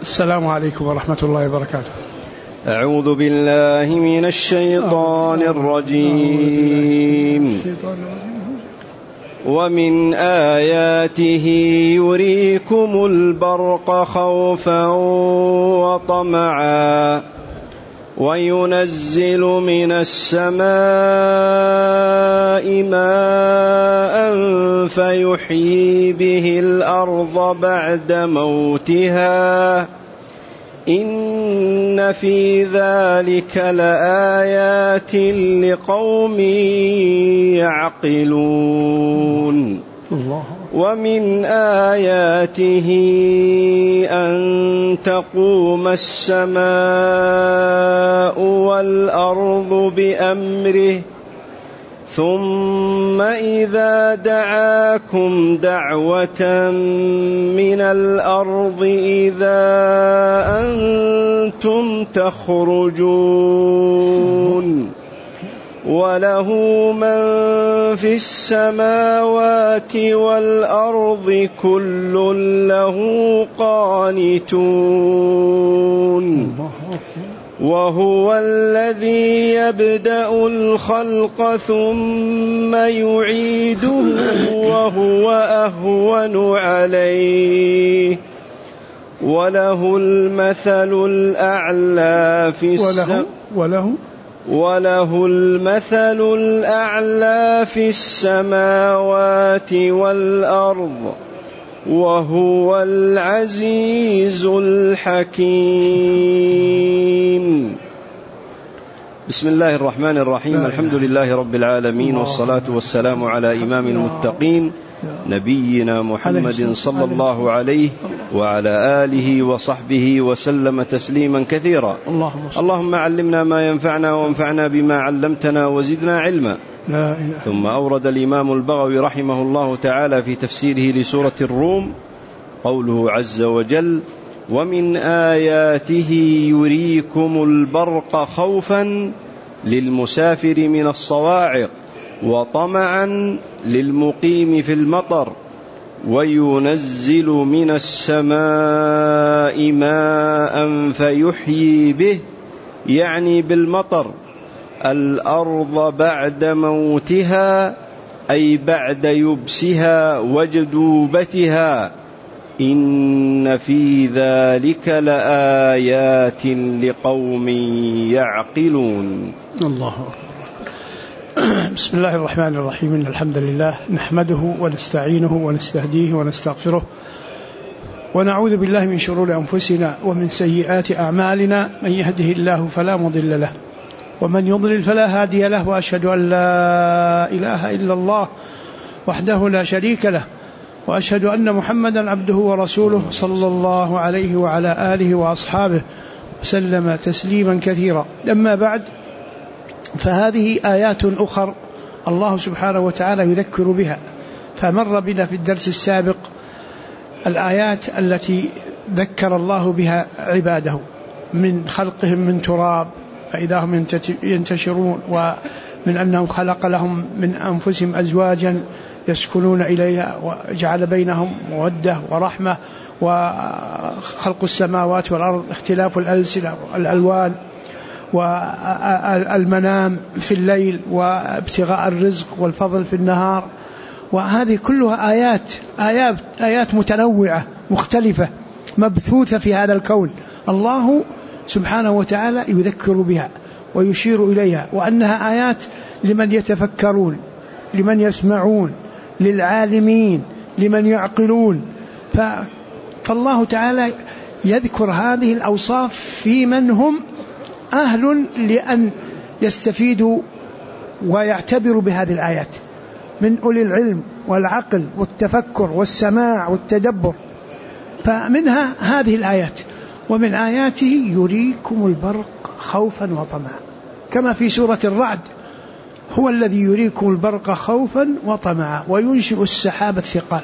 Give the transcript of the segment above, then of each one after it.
السلام عليكم ورحمة الله وبركاته. أعوذ بالله من الشيطان الرجيم. ومن آياته يريكم البرق خوفا وطمعا وينزل من السماء ماء فيحيي به الأرض بعد موتها إن في ذلك لآيات لقوم يعقلون. ومن آياته أن تقوم السماء والأرض بأمره ثم إذا دعاكم دعوة من الأرض إذا أنتم تخرجون وله من في السماوات والأرض كل له قانتون وهو الذي يبدأ الخلق ثم يعيده وهو أهون عليه وله المثل الأعلى في السماوات والأرض وهو العزيز الحكيم. بسم الله الرحمن الرحيم. الحمد لله رب العالمين، والصلاة والسلام على إمام المتقين نبينا محمد صلى الله عليه وعلى آله وصحبه وسلم تسليما كثيرا. اللهم علمنا ما ينفعنا وانفعنا بما علمتنا وزدنا علما. ثم أورد الإمام البغوي رحمه الله تعالى في تفسيره لسورة الروم قوله عز وجل: ومن آياته يريكم البرق خوفا للمسافر من الصواعق وطمعا للمقيم في المطر وينزل من السماء ماء فيحيي به، يعني بالمطر، الأرض بعد موتها أي بعد يبسها وجدوبتها إن في ذلك لآيات لقوم يعقلون. الله. بسم الله الرحمن الرحيم. إن الحمد لله نحمده ونستعينه ونستهديه ونستغفره ونعوذ بالله من شرور أنفسنا ومن سيئات أعمالنا، من يهده الله فلا مضل له ومن يضلل فلا هادي له، وأشهد أن لا إله إلا الله وحده لا شريك له، وأشهد أن محمدا عبده ورسوله صلى الله عليه وعلى آله وأصحابه وسلم تسليما كثيرا. أما بعد، فهذه آيات أخر الله سبحانه وتعالى يذكر بها. فمر بنا في الدرس السابق الآيات التي ذكر الله بها عباده من خلقهم من تراب فإذا هم ينتشرون، ومن أنهم خلق لهم من أنفسهم أزواجا يسكنون إليها وجعل بينهم مودة ورحمة، وخلق السماوات والأرض اختلاف الألسنة والألوان والمنام في الليل وابتغاء الرزق والفضل في النهار. وهذه كلها آيات متنوعة مختلفة مبثوثة في هذا الكون، الله سبحانه وتعالى يذكر بها ويشير إليها، وأنها آيات لمن يتفكرون، لمن يسمعون، للعالمين، لمن يعقلون. فالله تعالى يذكر هذه الأوصاف في من هم أهل لأن يستفيدوا ويعتبروا بهذه الآيات من أولي العلم والعقل والتفكر والسماع والتدبر. فمنها هذه الآيات: ومن آياته يريكم البرق خوفا وطمعا، كما في سورة الرعد: هو الذي يريكم البرق خوفا وطمعا وينشئ السحاب الثقال.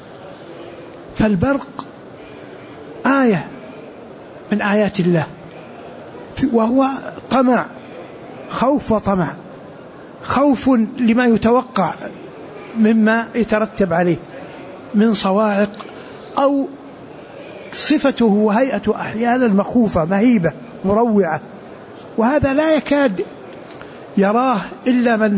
فالبرق آية من آيات الله، وهو طمع، خوف وطمع. خوف لما يتوقع مما يترتب عليه من صواعق أو صفته وهيئته أحيانا مخوفة مهيبة مروعة، وهذا لا يكاد يراه إلا من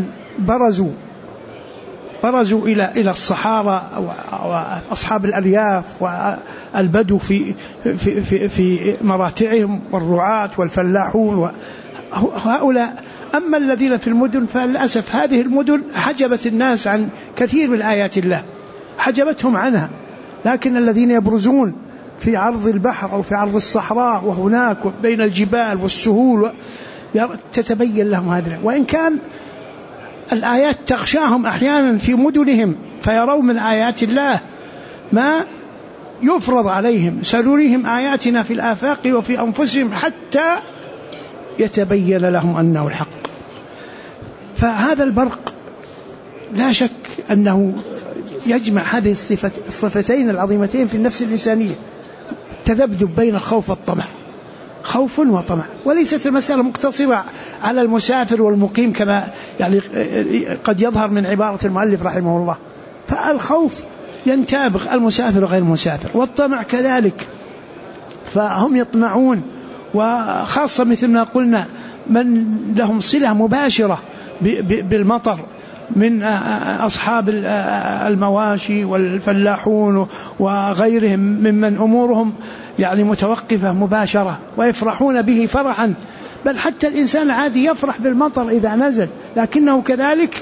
برزوا إلى الصحارى وأصحاب الأرياف والبدو في مراتعهم والرعاة والفلاحون وهؤلاء. أما الذين في المدن فللأسف هذه المدن حجبت الناس عن كثير من آيات الله، حجبتهم عنها، لكن الذين يبرزون في عرض البحر أو في عرض الصحراء وهناك بين الجبال والسهول تتبين لهم هذا، وإن كان الآيات تغشاهم أحيانا في مدنهم فيرون من آيات الله ما يفرض عليهم، سنريهم آياتنا في الآفاق وفي أنفسهم حتى يتبين لهم أنه الحق. فهذا البرق لا شك أنه يجمع هذه الصفتين العظيمتين في النفس الإنسانية، تذبذب بين الخوف والطمع، خوف وطمع. وليست المسألة مقتصرة على المسافر والمقيم كما يعني قد يظهر من عبارة المؤلف رحمه الله، فالخوف ينتابق المسافر وغير المسافر، والطمع كذلك، فهم يطمعون، وخاصة مثل ما قلنا من لهم صلة مباشرة بالمطر من أصحاب المواشي والفلاحون وغيرهم ممن أمورهم يعني متوقفة مباشرة ويفرحون به فرحا، بل حتى الإنسان العادي يفرح بالمطر إذا نزل، لكنه كذلك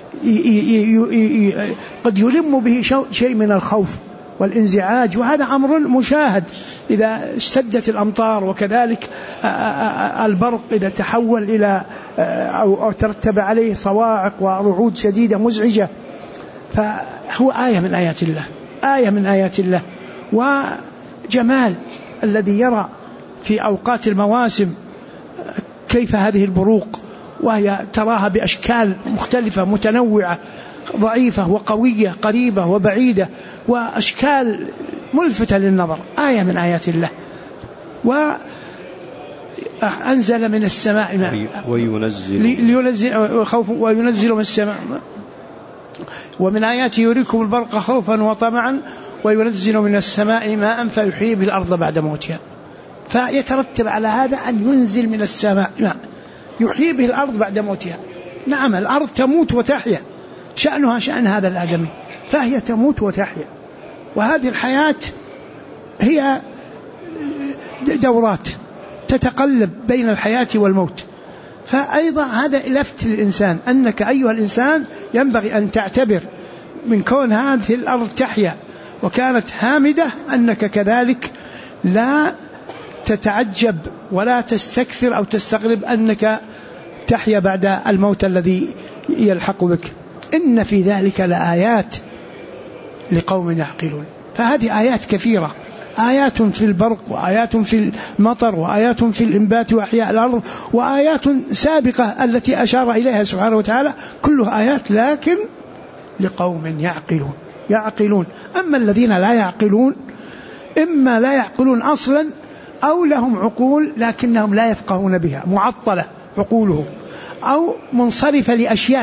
قد يلم به شيء من الخوف والانزعاج، وهذا أمر مشاهد إذا اشتدت الأمطار، وكذلك البرق إذا تحول إلى أو ترتب عليه صواعق ورعود شديدة مزعجة، فهو آية من آيات الله، آية من آيات الله. وجمال الذي يرى في أوقات المواسم كيف هذه البروق، وهي تراها بأشكال مختلفة متنوعة، ضعيفة وقوية، قريبة وبعيدة، وأشكال ملفتة للنظر، آية من آيات الله. وأنزل من السماء ماء وينزل من السماء، ومن آياته يريكم البرق خوفا وطمعا وينزل من السماء ماء فيحيي به الأرض بعد موتها. فيترتب على هذا أن ينزل من السماء ماء يحيي به الأرض بعد موتها. نعم، الأرض تموت وتحيا، شأنها شأن هذا الآدمي، فهي تموت وتحيا، وهذه الحياة هي دورات تتقلب بين الحياة والموت. فأيضا هذا لفت للإنسان أنك أيها الإنسان ينبغي أن تعتبر من كون هذه الأرض تحيا وكانت هامدة أنك كذلك لا تتعجب ولا تستكثر أو تستغرب أنك تحيا بعد الموت الذي يلحق بك. إن في ذلك لآيات لقوم يعقلون. فهذه آيات كثيرة، آيات في البرق، وآيات في المطر، وآيات في الإنبات وأحياء الأرض، وآيات سابقة التي أشار إليها سبحانه وتعالى، كلها آيات لكن لقوم يعقلون. أما الذين لا يعقلون إما لا يعقلون أصلا أو لهم عقول لكنهم لا يفقهون بها، معطلة عقولهم، أو منصرفة لأشياء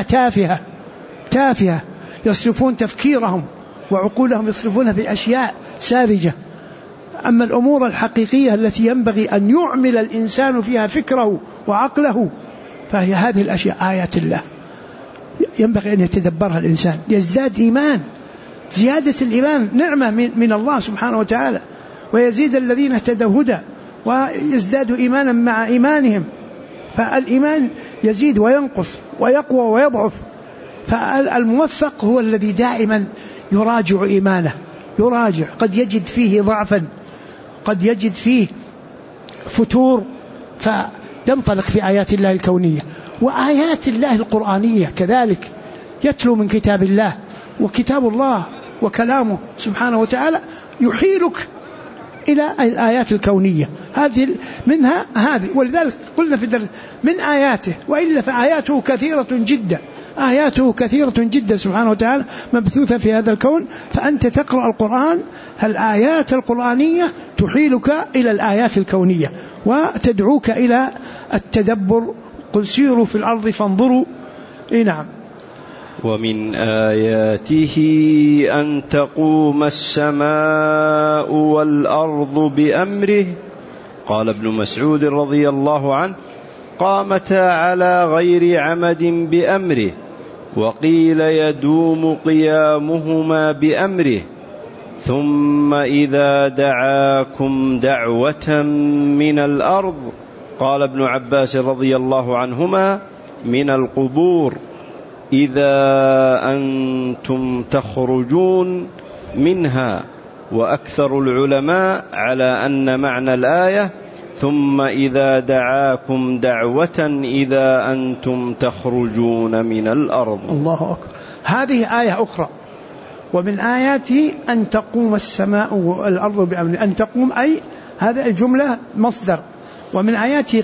تافهة يصرفون تفكيرهم وعقولهم يصرفون في أشياء ساذجة. أما الأمور الحقيقية التي ينبغي أن يعمل الإنسان فيها فكره وعقله فهي هذه الأشياء آيات الله، ينبغي أن يتدبرها الإنسان، يزداد إيمان. زيادة الإيمان نعمة من الله سبحانه وتعالى، ويزيد الذين اهتدوا هدى ويزدادوا إيمانا مع إيمانهم. فالإيمان يزيد وينقص ويقوى ويضعف. فالموفق هو الذي دائما يراجع إيمانه، يراجع، قد يجد فيه ضعفا، قد يجد فيه فتور، فينطلق في آيات الله الكونية وآيات الله القرآنية كذلك. يتلو من كتاب الله، وكتاب الله وكلامه سبحانه وتعالى يحيلك إلى الآيات الكونية، هذه منها هذه. ولذلك قلنا في الدرس من آياته، وإلا فآياته كثيرة جدا، آياته كثيرة جدا سبحانه وتعالى مبثوثة في هذا الكون. فأنت تقرأ القرآن، الآيات القرآنية تحيلك إلى الآيات الكونية وتدعوك إلى التدبر. قل سيروا في الأرض فانظروا. نعم. ومن آياته أن تقوم السماء والأرض بأمره. قال ابن مسعود رضي الله عنه: قامتا على غير عمد بأمره، وقيل يدوم قيامهما بأمره، ثم إذا دعاكم دعوة من الأرض، قال ابن عباس رضي الله عنهما: من القبور، إذا أنتم تخرجون منها. وأكثر العلماء على أن معنى الآية: ثم إذا دعاكم دعوة إذا أنتم تخرجون من الأرض. الله أكبر. هذه آية أخرى: ومن آياته أن تقوم السماء والأرض بأمره. أن تقوم أي هذا الجملة مصدر، ومن آياته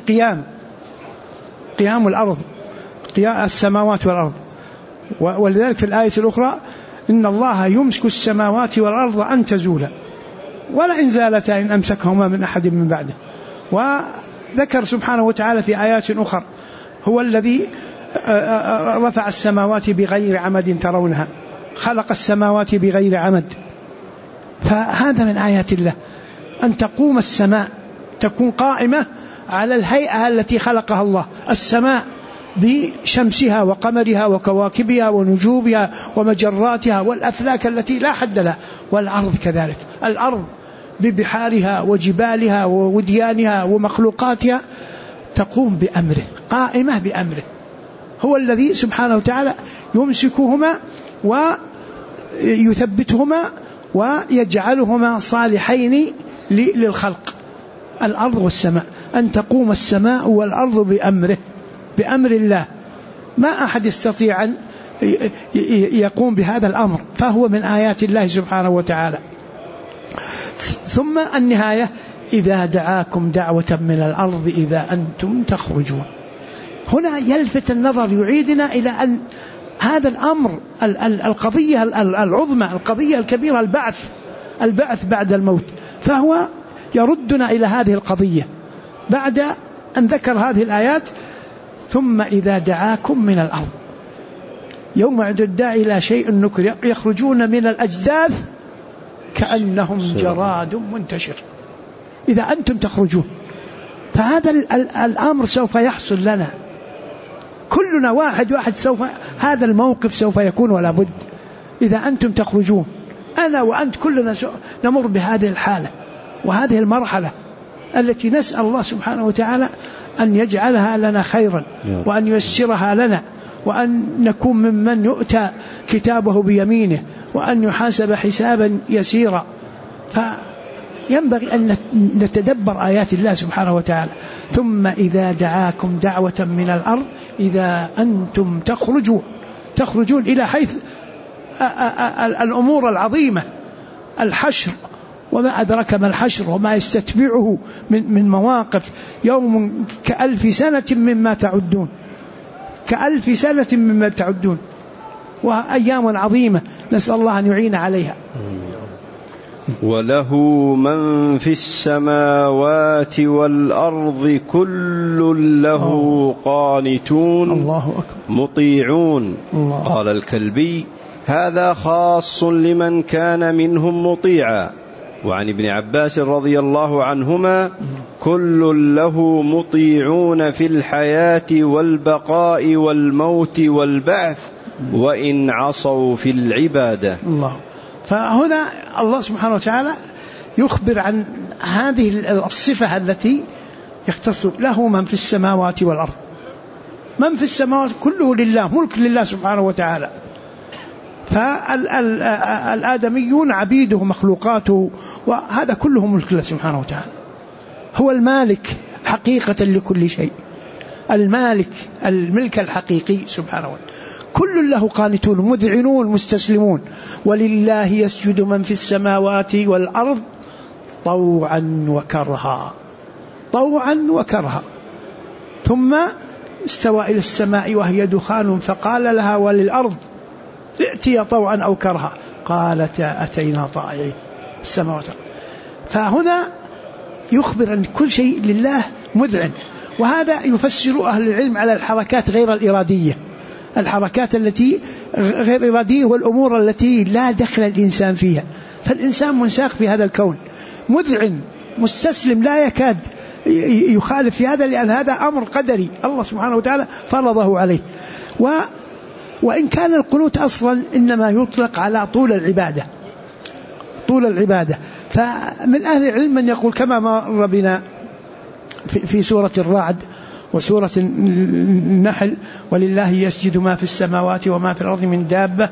قيام الأرض، قيام السماوات والأرض. ولذلك في الآية الأخرى: إن الله يمسك السماوات والأرض أن تزولا ولئن زالتا إن أمسكهما من أحد من بعده. وذكر سبحانه وتعالى في آيات أخرى: هو الذي رفع السماوات بغير عمد ترونها، خلق السماوات بغير عمد. فهذا من آيات الله، أن تقوم السماء، تكون قائمة على الهيئة التي خلقها الله. السماء بشمسها وقمرها وكواكبها ونجومها ومجراتها والأفلاك التي لا حد لها، والأرض كذلك، الأرض ببحارها وجبالها ووديانها ومخلوقاتها تقوم بأمره، قائمة بأمره. هو الذي سبحانه وتعالى يمسكهما ويثبتهما ويجعلهما صالحين للخلق، الأرض والسماء. أن تقوم السماء والأرض بأمره، بأمر الله. ما أحد يستطيع أن يقوم بهذا الأمر، فهو من آيات الله سبحانه وتعالى. ثم النهاية: إذا دعاكم دعوة من الأرض إذا أنتم تخرجون. هنا يلفت النظر، يعيدنا إلى أن هذا الأمر، القضية العظمى، القضية الكبيرة، البعث بعد الموت. فهو يردنا إلى هذه القضية بعد أن ذكر هذه الآيات: ثم إذا دعاكم من الأرض. يوم يدعو الداعي إلى شيء نكر، يخرجون من الأجداث كأنهم جراد منتشر. إذا أنتم تخرجون، فهذا الأمر سوف يحصل لنا كلنا، واحد سوف، هذا الموقف سوف يكون ولا بد. إذا أنتم تخرجون، أنا وأنت كلنا نمر بهذه الحالة وهذه المرحلة التي نسأل الله سبحانه وتعالى أن يجعلها لنا خيرا، وأن ييسرها لنا، وأن نكون ممن يؤتى كتابه بيمينه، وأن يحاسب حسابا يسيرا. فينبغي أن نتدبر آيات الله سبحانه وتعالى. ثم إذا دعاكم دعوة من الأرض إذا أنتم تخرجون إلى حيث الأمور العظيمة، الحشر، وما أدرك ما الحشر وما يستتبعه من مواقف. يوم كألف سنة مما تعدون، كألف سنة مما تعدون، وأيام عظيمة نسأل الله أن يعين عليها. وله من في السماوات والأرض كل له قانتون مطيعون. قال الكلبي: هذا خاص لمن كان منهم مطيعا. وعن ابن عباس رضي الله عنهما: كل له مطيعون في الحياة والبقاء والموت والبعث وإن عصوا في العبادة. الله. فهنا الله سبحانه وتعالى يخبر عن هذه الصفة التي يختص له من في السماوات والأرض. من في السماوات كله لله، ملك لله سبحانه وتعالى. فالآدميون عبيده مخلوقاته، وهذا كله ملك الله سبحانه وتعالى. هو المالك حقيقة لكل شيء، المالك، الملك الحقيقي سبحانه وتعالى. كل له قانتون مذعنون مستسلمون. ولله يسجد من في السماوات والأرض طوعا وكرها، طوعا وكرها. ثم استوى إلى السماء وهي دخان فقال لها وللأرض ائتي طوعا أو كرها قالتا أتينا طائعين. السماوات. فهنا يخبر أن كل شيء لله مذعن. وهذا يفسر أهل العلم على الحركات غير الإرادية، الحركات التي غير إرادية والأمور التي لا دخل الإنسان فيها. فالإنسان منساق في هذا الكون، مذعن مستسلم، لا يكاد يخالف في هذا، لأن هذا أمر قدري الله سبحانه وتعالى فرضه عليه. وإن كان القنوت أصلا إنما يطلق على طول العبادة. فمن أهل العلم من يقول كما مر بنا في سورة الرعد وسورة النحل: ولله يسجد ما في السماوات وما في الأرض من دابة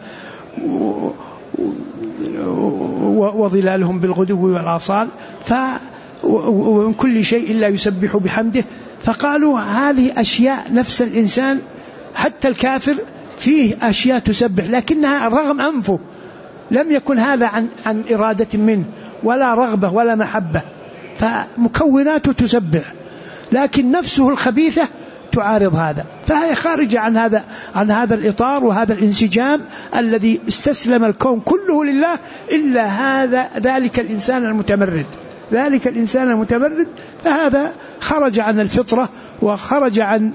وظلالهم بالغدو والآصال ومن كل شيء إلا يسبح بحمده. فقالوا هذه أشياء نفس الإنسان حتى الكافر فيه أشياء تسبح، لكنها رغم أنفه لم يكن هذا عن إرادة منه ولا رغبة ولا محبة، فمكوناته تسبح، لكن نفسه الخبيثة تعارض هذا، فهي خارجة عن هذا الإطار وهذا الانسجام الذي استسلم الكون كله لله إلا ذلك الإنسان المتمرد، فهذا خرج عن الفطرة وخرج عن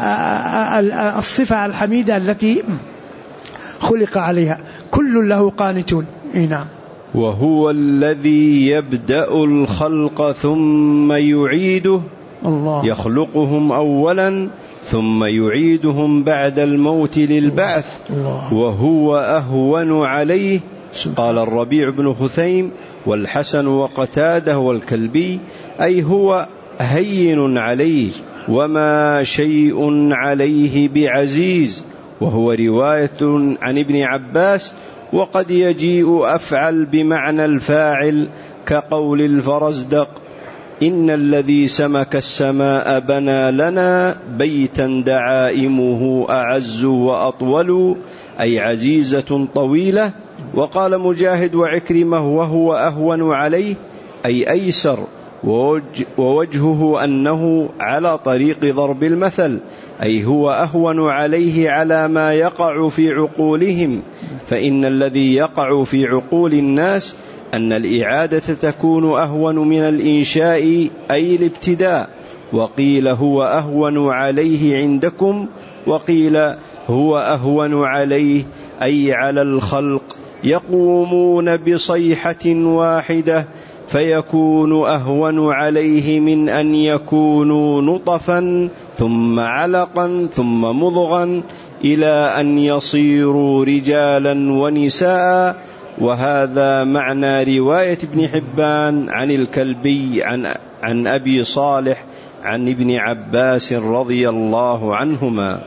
الصفة الحميدة التي خلق عليها. كل له قانتون. نعم. وهو الذي يبدأ الخلق ثم يعيده، الله يخلقهم أولا ثم يعيدهم بعد الموت للبعث، وهو أهون عليه. قال الربيع بن خثيم والحسن وقتاده والكلبي: أي هو هين عليه وما شيء عليه بعزيز. وهو رواية عن ابن عباس، وقد يجيء أفعل بمعنى الفاعل كقول الفرزدق: إن الذي سمك السماء بنى لنا بيتا دعائمه أعز وأطول، أي عزيزة طويلة. وقال مجاهد وعكرمة: وهو أهون عليه أي أيسر، ووجهه أنه على طريق ضرب المثل، أي هو أهون عليه على ما يقع في عقولهم، فإن الذي يقع في عقول الناس أن الإعادة تكون أهون من الإنشاء أي الابتداء. وقيل هو أهون عليه عندكم، وقيل هو أهون عليه أي على الخلق، يقومون بصيحة واحدة فيكون أهون عليه من أن يكونوا نطفا ثم علقا ثم مضغا إلى أن يصيروا رجالا ونساء. وهذا معنى رواية ابن حبان عن الكلبي عن أبي صالح عن ابن عباس رضي الله عنهما.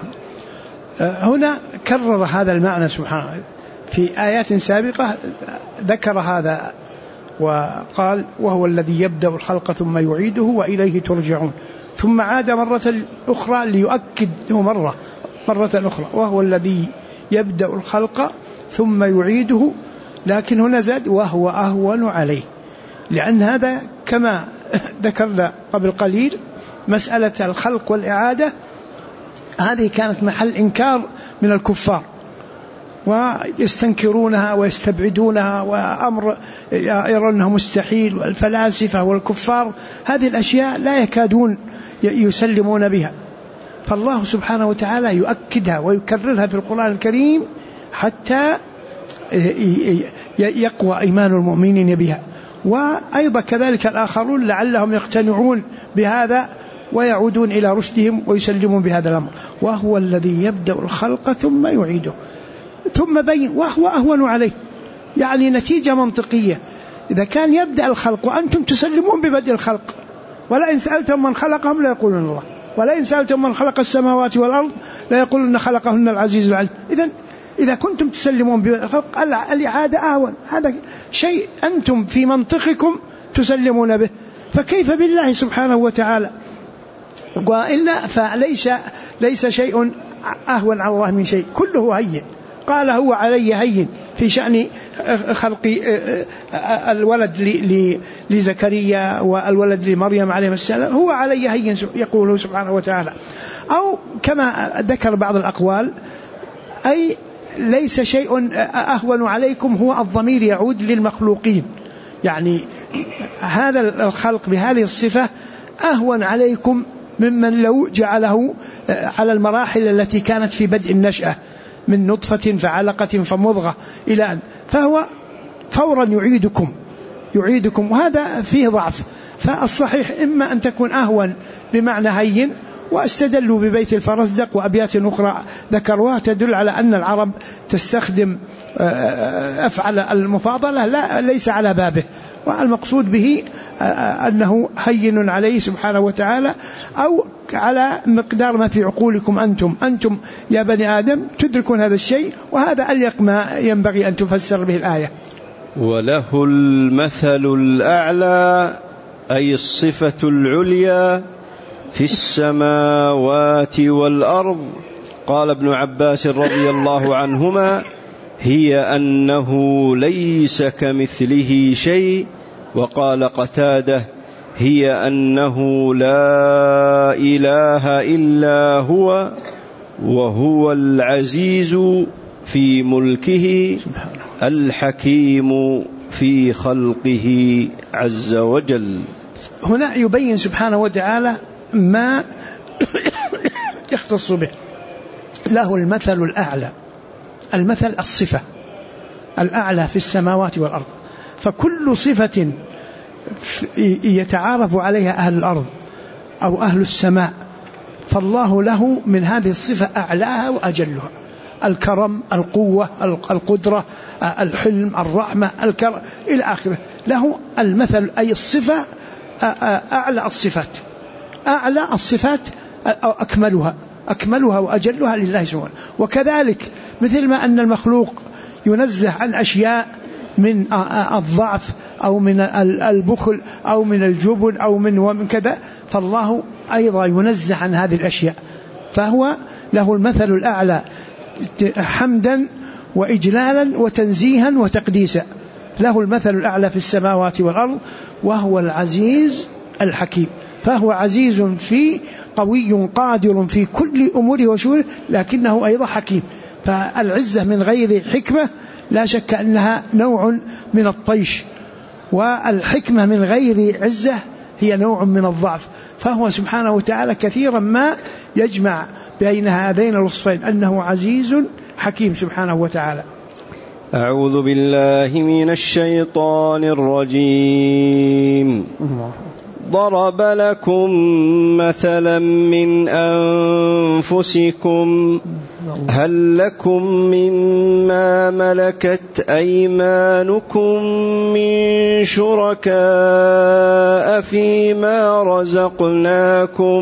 هنا كرر هذا المعنى سبحانه في آيات سابقة، ذكر هذا وقال: وهو الذي يبدأ الخلق ثم يعيده وإليه ترجعون، ثم عاد مرة أخرى ليؤكد مرة أخرى: وهو الذي يبدأ الخلق ثم يعيده، لكن هنا زاد: وهو أهون عليه، لأن هذا كما ذكرنا قبل قليل مسألة الخلق والإعادة هذه كانت محل إنكار من الكفار، ويستنكرونها ويستبعدونها، وأمر يرونه مستحيل، والفلاسفة والكفار هذه الأشياء لا يكادون يسلمون بها. فالله سبحانه وتعالى يؤكدها ويكررها في القرآن الكريم حتى يقوى إيمان المؤمنين بها، وأيضا كذلك الآخرون لعلهم يقتنعون بهذا ويعودون إلى رشدهم ويسلمون بهذا الأمر. وهو الذي يبدأ الخلق ثم يعيده، ثم بين وهو أهون عليه، يعني نتيجة منطقية. إذا كان يبدأ الخلق وأنتم تسلمون ببدء الخلق، ولئن سألتم من خلقهم لا يقولون الله، ولئن سألتم من خلق السماوات والأرض لا يقولون خلقهن العزيز العليم. إذا كنتم تسلمون بالخلق الإعادة أهون، هذا شيء أنتم في منطقكم تسلمون به، فكيف بالله سبحانه وتعالى؟ وإلا فليس شيء أهون على الله من شيء، كله هين. قال: هو علي هين في شأن خلق الولد لزكريا والولد لمريم عليه السلام، هو علي هين يقوله سبحانه وتعالى. أو كما ذكر بعض الأقوال: أي ليس شيء أهون عليكم، هو الضمير يعود للمخلوقين، يعني هذا الخلق بهذه الصفة أهون عليكم ممن لو جعله على المراحل التي كانت في بدء النشأة من نطفة فعلقة فمضغة إلى أن، فهو فورا يعيدكم، وهذا فيه ضعف. فالصحيح إما أن تكون أهون بمعنى هين، واستدلوا ببيت الفرزدق وأبيات أخرى ذكروها تدل على أن العرب تستخدم أفعل المفاضلة ليس على بابه، والمقصود به أنه هين عليه سبحانه وتعالى، أو على مقدار ما في عقولكم أنتم يا بني آدم تدركون هذا الشيء، وهذا أليق ما ينبغي أن تفسر به الآية. وله المثل الأعلى أي الصفة العليا في السماوات والأرض. قال ابن عباس رضي الله عنهما: هي أنه ليس كمثله شيء. وقال قتادة: هي أنه لا إله إلا هو وهو العزيز في ملكه الحكيم في خلقه عز وجل. هنا يبين سبحانه وتعالى ما يختص به. له المثل الأعلى، المثل الصفة الأعلى في السماوات والأرض، فكل صفة يتعارف عليها أهل الأرض أو أهل السماء فالله له من هذه الصفة أعلاها وأجلها: الكرم، القوة، القدرة، الحلم، الرحمة، الكرم إلى آخره. له المثل أي الصفة أعلى الصفات، أعلى الصفات أكملها وأجلها لله سبحانه. وكذلك مثل ما أن المخلوق ينزه عن أشياء من الضعف أو من البخل أو من الجبن أو من كذا، فالله أيضا ينزه عن هذه الأشياء، فهو له المثل الأعلى حمدا وإجلالا وتنزيها وتقديسا. له المثل الأعلى في السماوات والأرض وهو العزيز الحكيم، فهو عزيز في قوي قادر في كل أموره وشؤونه، لكنه أيضا حكيم. فالعزة من غير حكمة لا شك أنها نوع من الطيش، والحكمة من غير عزة هي نوع من الضعف. فهو سبحانه وتعالى كثيرا ما يجمع بين هذين الوصفين، أنه عزيز حكيم سبحانه وتعالى. أعوذ بالله من الشيطان الرجيم. ضرب لكم مثلا من أنفسكم هل لكم مما ملكت أيمانكم من شركاء فيما رزقناكم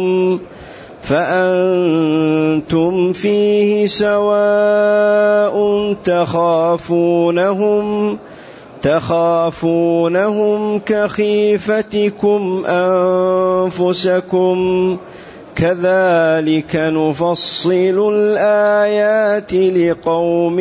فأنتم فيه سواء تخافونهم كخيفتكم أنفسكم كذلك نفصل الآيات لقوم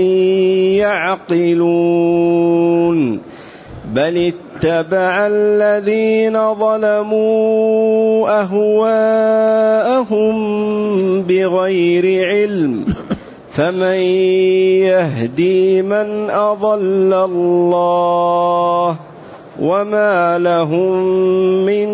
يعقلون بل اتبع الذين ظلموا أهواءهم بغير علم فمن يهدي من أضل الله وما لهم من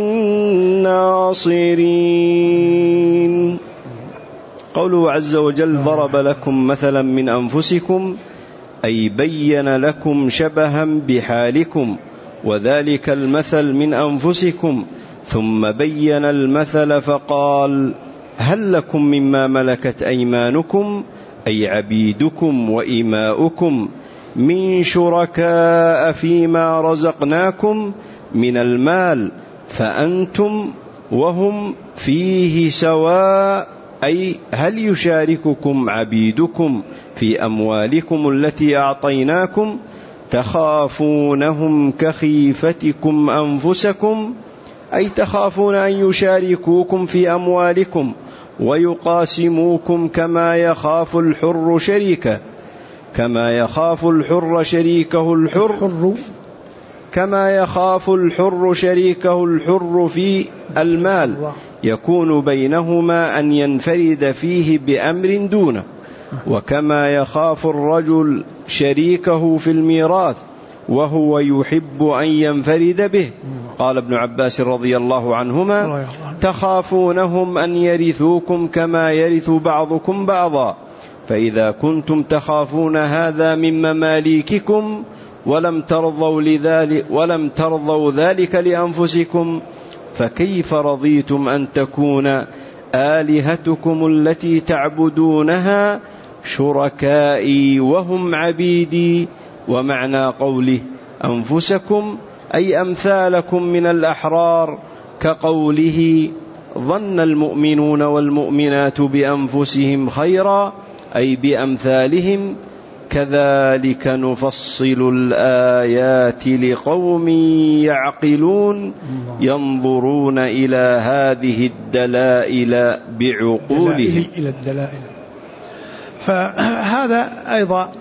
ناصرين. قوله عز وجل: ضرب لكم مثلا من أنفسكم، أي بين لكم شبها بحالكم، وذلك المثل من أنفسكم، ثم بين المثل فقال: هل لكم مما ملكت أيمانكم، أي عبيدكم وإماؤكم، من شركاء فيما رزقناكم من المال فأنتم وهم فيه سواء، أي هل يشارككم عبيدكم في أموالكم التي أعطيناكم تخافونهم كخيفتكم أنفسكم، أي تخافون أن يشاركوكم في أموالكم ويقاسموكم كما يخاف الحر شريكه، كما يخاف الحر شريكه الحر في المال، يكون بينهما أن ينفرد فيه بأمر دونه، وكما يخاف الرجل شريكه في الميراث وهو يحب أن ينفرد به، قال ابن عباس رضي الله عنهما: تخافونهم أن يرثوكم كما يرث بعضكم بعضا، فإذا كنتم تخافون هذا من مماليككم ولم ترضوا ذلك لأنفسكم، فكيف رضيتم أن تكون آلهتكم التي تعبدونها شركائي وهم عبيدي؟ ومعنى قوله أنفسكم أي أمثالكم من الأحرار، كقوله ظن المؤمنون والمؤمنات بأنفسهم خيرا أي بأمثالهم، كذلك نفصل الآيات لقوم يعقلون ينظرون إلى هذه الدلائل بعقولهم. إلى الدلائل. فهذا أيضا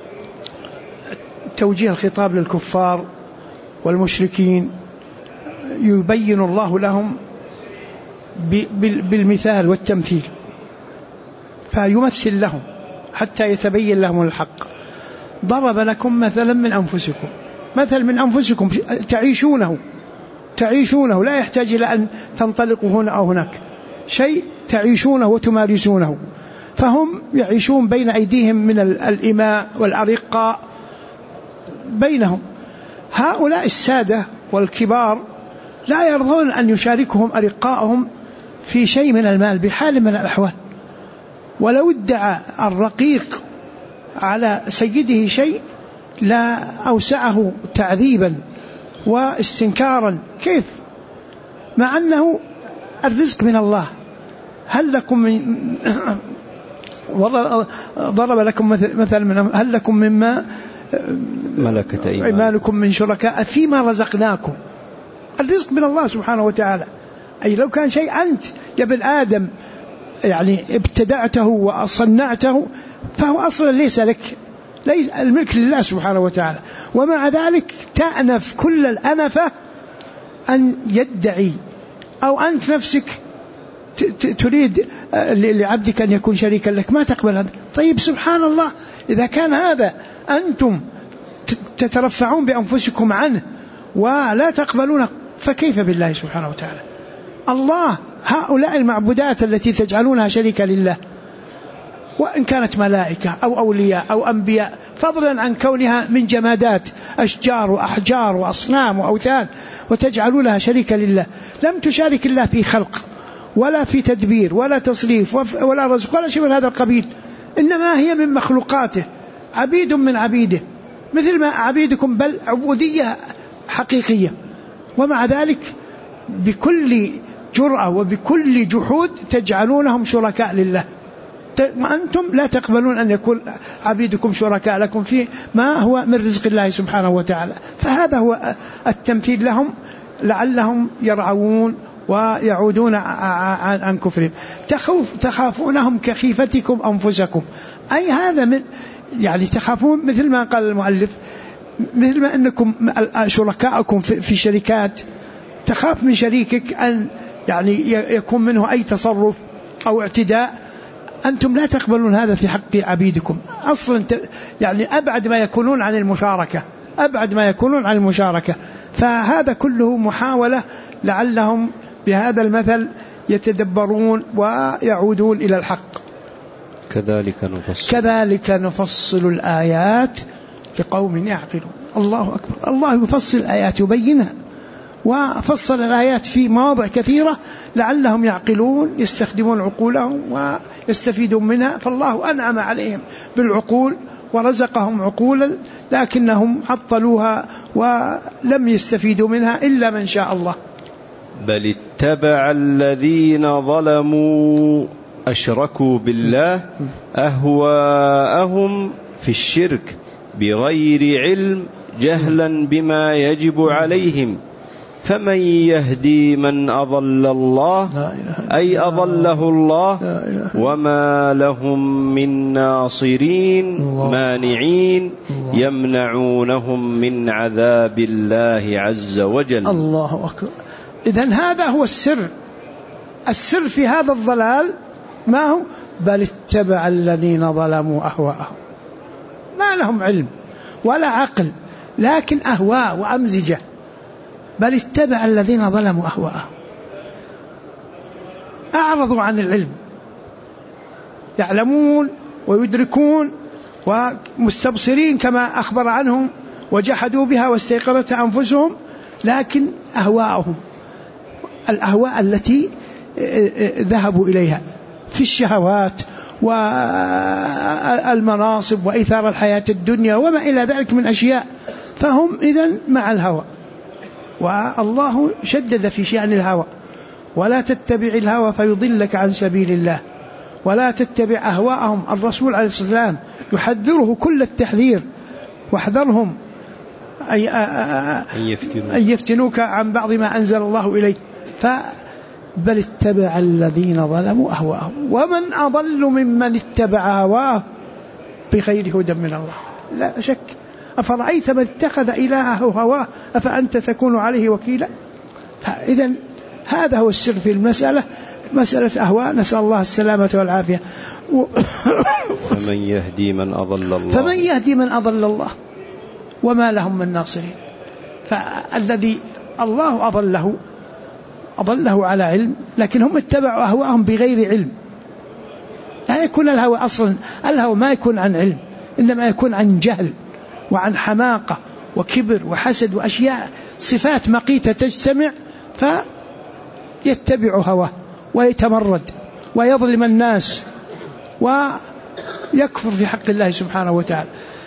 توجيه الخطاب للكفار والمشركين، يبين الله لهم بالمثال والتمثيل، فيمثل لهم حتى يتبين لهم الحق. ضرب لكم مثلا من أنفسكم، مثل من أنفسكم تعيشونه، لا يحتاج إلى أن تنطلقوا هنا أو هناك، شيء تعيشونه وتمارسونه. فهم يعيشون بين أيديهم من الإماء والأرقاء بينهم. هؤلاء السادة والكبار لا يرضون أن يشاركهم أرقاءهم في شيء من المال بحال من الأحوال، ولو ادعى الرقيق على سيده شيء لا أوسعه تعذيبا واستنكارا. كيف؟ مع أنه الرزق من الله. هل لكم من ضرب لكم مثل هل لكم مما ملكت أيمانكم من شركاء فيما رزقناكم. الرزق من الله سبحانه وتعالى. أي لو كان شيء أنت يا ابن آدم يعني ابتدعته وصنعته فهو أصلا ليس لك، ليس الملك لله سبحانه وتعالى، ومع ذلك تأنف كل الأنفة أن يدعي أو أنت نفسك تريد لعبدك أن يكون شريكا لك، ما تقبل هذا. طيب سبحان الله، إذا كان هذا أنتم تترفعون بأنفسكم عنه ولا تقبلون، فكيف بالله سبحانه وتعالى؟ الله هؤلاء المعبودات التي تجعلونها شريكا لله، وإن كانت ملائكة أو أولياء أو أنبياء، فضلا عن كونها من جمادات أشجار وأحجار وأصنام وأوثان، وتجعلونها شريكا لله. لم تشارك الله في خلق ولا في تدبير ولا تصريف ولا رزق ولا شيء من هذا القبيل، إنما هي من مخلوقاته، عبيد من عبيده مثل ما عبيدكم، بل عبودية حقيقية. ومع ذلك بكل جرأة وبكل جحود تجعلونهم شركاء لله، وأنتم لا تقبلون أن يكون عبيدكم شركاء لكم في ما هو من رزق الله سبحانه وتعالى. فهذا هو التمثيل لهم لعلهم يرعون ويعودون عن كفرهم. تخافونهم كخيفتكم أنفسكم، أي هذا من يعني تخافون مثل ما قال المؤلف، مثل ما أنكم شركاءكم في شركات، تخاف من شريكك أن يعني يكون منه أي تصرف أو اعتداء، أنتم لا تقبلون هذا في حق عبيدكم أصلا، يعني أبعد ما يكونون عن المشاركة. فهذا كله محاولة لعلهم بهذا المثل يتدبرون ويعودون إلى الحق. كذلك نفصل الآيات لقوم يعقلون. الله أكبر، الله يفصل الآيات يبينها، وفصل الآيات في مواضع كثيرة لعلهم يعقلون، يستخدمون عقولهم ويستفيدون منها. فالله أنعم عليهم بالعقول ورزقهم عقولا، لكنهم عطلوها ولم يستفيدوا منها إلا من شاء الله. بل اتبع الذين ظلموا أشركوا بالله أهواءهم في الشرك بغير علم، جهلا بما يجب عليهم، فمن يهدي من أضل الله أي أضله الله، وما لهم من ناصرين مانعين يمنعونهم من عذاب الله عز وجل. الله أكبر. إذن هذا هو السر في هذا الضلال، ما هو؟ بل اتبع الذين ظلموا أهواءهم، ما لهم علم ولا عقل، لكن أهواء وأمزجة بل اتبع الذين ظلموا أهواءهم، أعرضوا عن العلم، يعلمون ويدركون ومستبصرين كما أخبر عنهم، وجحدوا بها واستيقنتها أنفسهم، لكن أهواءهم، الأهواء التي ذهبوا إليها في الشهوات والمناصب وإثار الحياة الدنيا وما إلى ذلك من أشياء، فهم إذن مع الهوى. والله شدد في شأن الهوى: ولا تتبع الهوى فيضلك عن سبيل الله، ولا تتبع أهواءهم. الرسول عليه الصلاة والسلام يحذره كل التحذير: واحذرهم أن يفتنوك عن بعض ما أنزل الله إليك. بل اتبع الذين ظلموا أهواءهم، ومن أضل ممن اتبع هواه بغير هدى من الله. لا شك. أفرأيت من اتخذ إلهه هواه أفأنت تكون عليه وكيلا؟ فإذن هذا هو السر في المسألة، مسألة أهواء، نسأل الله السلامة والعافية. فمن يهدي من أضل الله وما لهم من ناصرين. فالذي الله أضله على علم، لكن هم اتبعوا أهواءهم بغير علم. لا يكون الهوى أصلا، الهوى ما يكون عن علم، إنما يكون عن جهل وعن حماقة وكبر وحسد وأشياء، صفات مقيتة تجتمع، فيتبع هواه ويتمرد ويظلم الناس ويكفر في حق الله سبحانه وتعالى.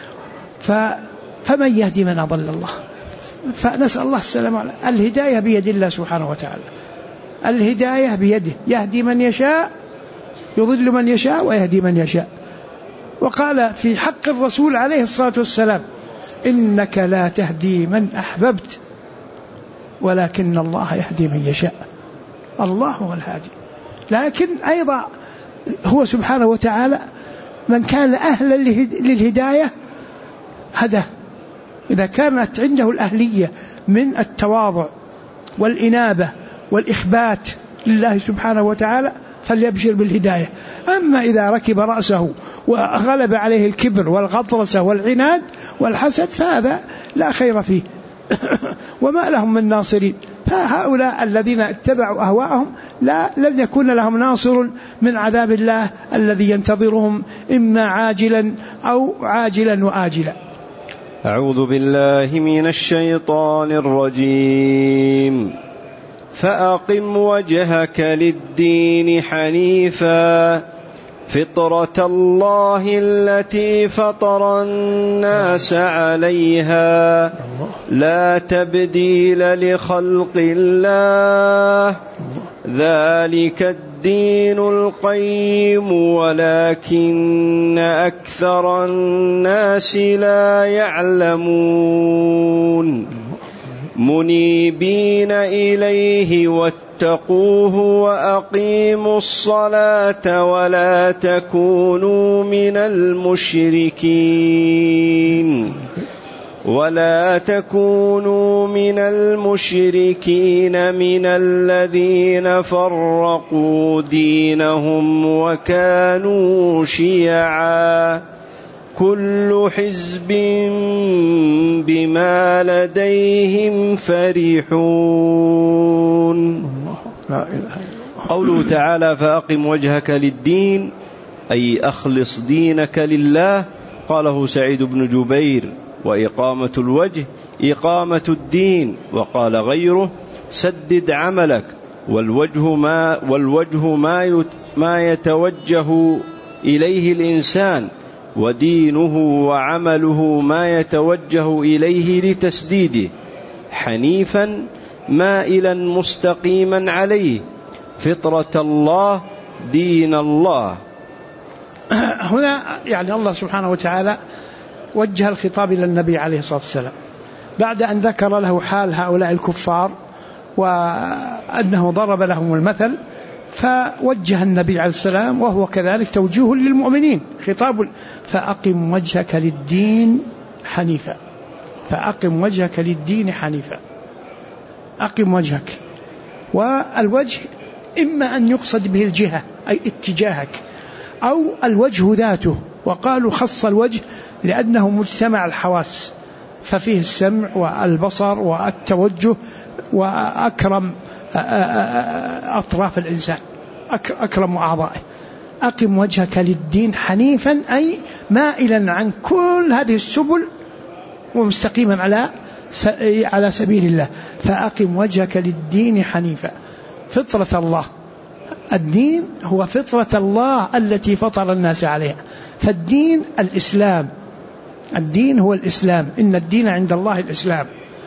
فمن يهدي من أضل الله؟ فنسأل الله السلامة. الهداية بيد الله سبحانه وتعالى، الهداية بيده، يهدي من يشاء، يضل من يشاء، ويهدي من يشاء. وقال في حق الرسول عليه الصلاة والسلام: إنك لا تهدي من أحببت ولكن الله يهدي من يشاء. الله هو الهادي، لكن أيضا هو سبحانه وتعالى من كان أهلا للهداية هداه. إذا كانت عنده الأهلية من التواضع والإنابة والإخبات لله سبحانه وتعالى فليبشر بالهداية. أما إذا ركب رأسه وغلب عليه الكبر والغطرسة والعناد والحسد فهذا لا خير فيه وما لهم من ناصرين. فهؤلاء الذين اتبعوا أهواءهم لن يكون لهم ناصر من عذاب الله الذي ينتظرهم إما عاجلا أو عاجلا وآجلا. أعوذ بالله من الشيطان الرجيم. فأقم وجهك للدين حنيفا فطرة الله التي فطر الناس عليها لا تبديل لخلق الله ذلك الدين القيم ولكن أكثر الناس لا يعلمون منيبين إليه واتقوه وأقيموا الصلاة ولا تكونوا من المشركين من الذين فرقوا دينهم وكانوا شيعا كل حزب بما لديهم فرحون. قوله تعالى فأقم وجهك للدين أي أخلص دينك لله. قاله سعيد بن جبير: وإقامة الوجه إقامة الدين. وقال غيره: سدد عملك. والوجه ما يتوجه إليه الإنسان، ودينه وعمله ما يتوجه إليه لتسديده. حنيفا مائلا مستقيما عليه، فطرة الله دين الله. هنا يعني الله سبحانه وتعالى وجه الخطاب إلى النبي عليه الصلاة والسلام بعد أن ذكر له حال هؤلاء الكفار وأنه ضرب لهم المثل، فوجه النبي عليه السلام وهو كذلك توجيه للمؤمنين خطاب: فأقم وجهك للدين حنيفا. فأقم وجهك للدين حنيفا، أقم وجهك. والوجه إما أن يقصد به الجهة أي اتجاهك، أو الوجه ذاته. وقالوا خص الوجه لأنه مجتمع الحواس، ففيه السمع والبصر والتوجه وأكرم أطراف الإنسان، أكرم أعضائه. أقم وجهك للدين حنيفا أي مائلا عن كل هذه السبل ومستقيما على سبيل الله. فأقم وجهك للدين حنيفا، فطرة الله. الدين هو فطرة الله التي فطر الناس عليها، فالدين الإسلام، الدين هو الإسلام، إن الدين عند الله الإسلام.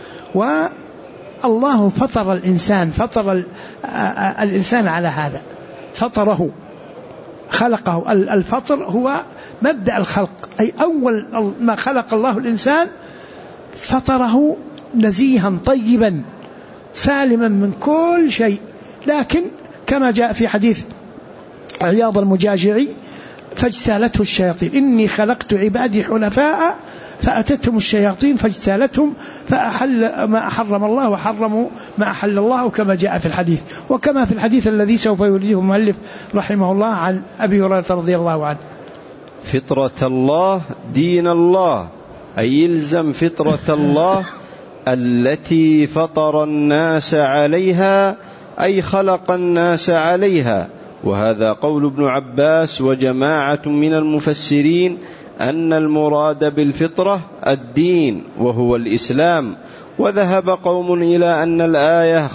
والله فطر الإنسان، فطر الإنسان على هذا، فطره، خلقه. الفطر هو مبدأ الخلق، أي أول ما خلق الله الإنسان فطره نزيها طيبا سالما من كل شيء. لكن كما جاء في حديث عياض المجاجعي فاجتالته الشياطين، إني خلقت عبادي حنفاء فأتتهم الشياطين فاجتالتهم فأحل ما حرم الله وحرموا ما أحل الله، كما جاء في الحديث. وكما في الحديث الذي سوف يريده المؤلف رحمه الله عن أبي هريرة رضي الله عنه: فطرة الله دين الله، أي يلزم فطرة الله التي فطر الناس عليها، أي خلق الناس عليها. وهذا قول ابن عباس وجماعة من المفسرين أن المراد بالفطرة الدين وهو الإسلام. وذهب قوم إلى أن الآية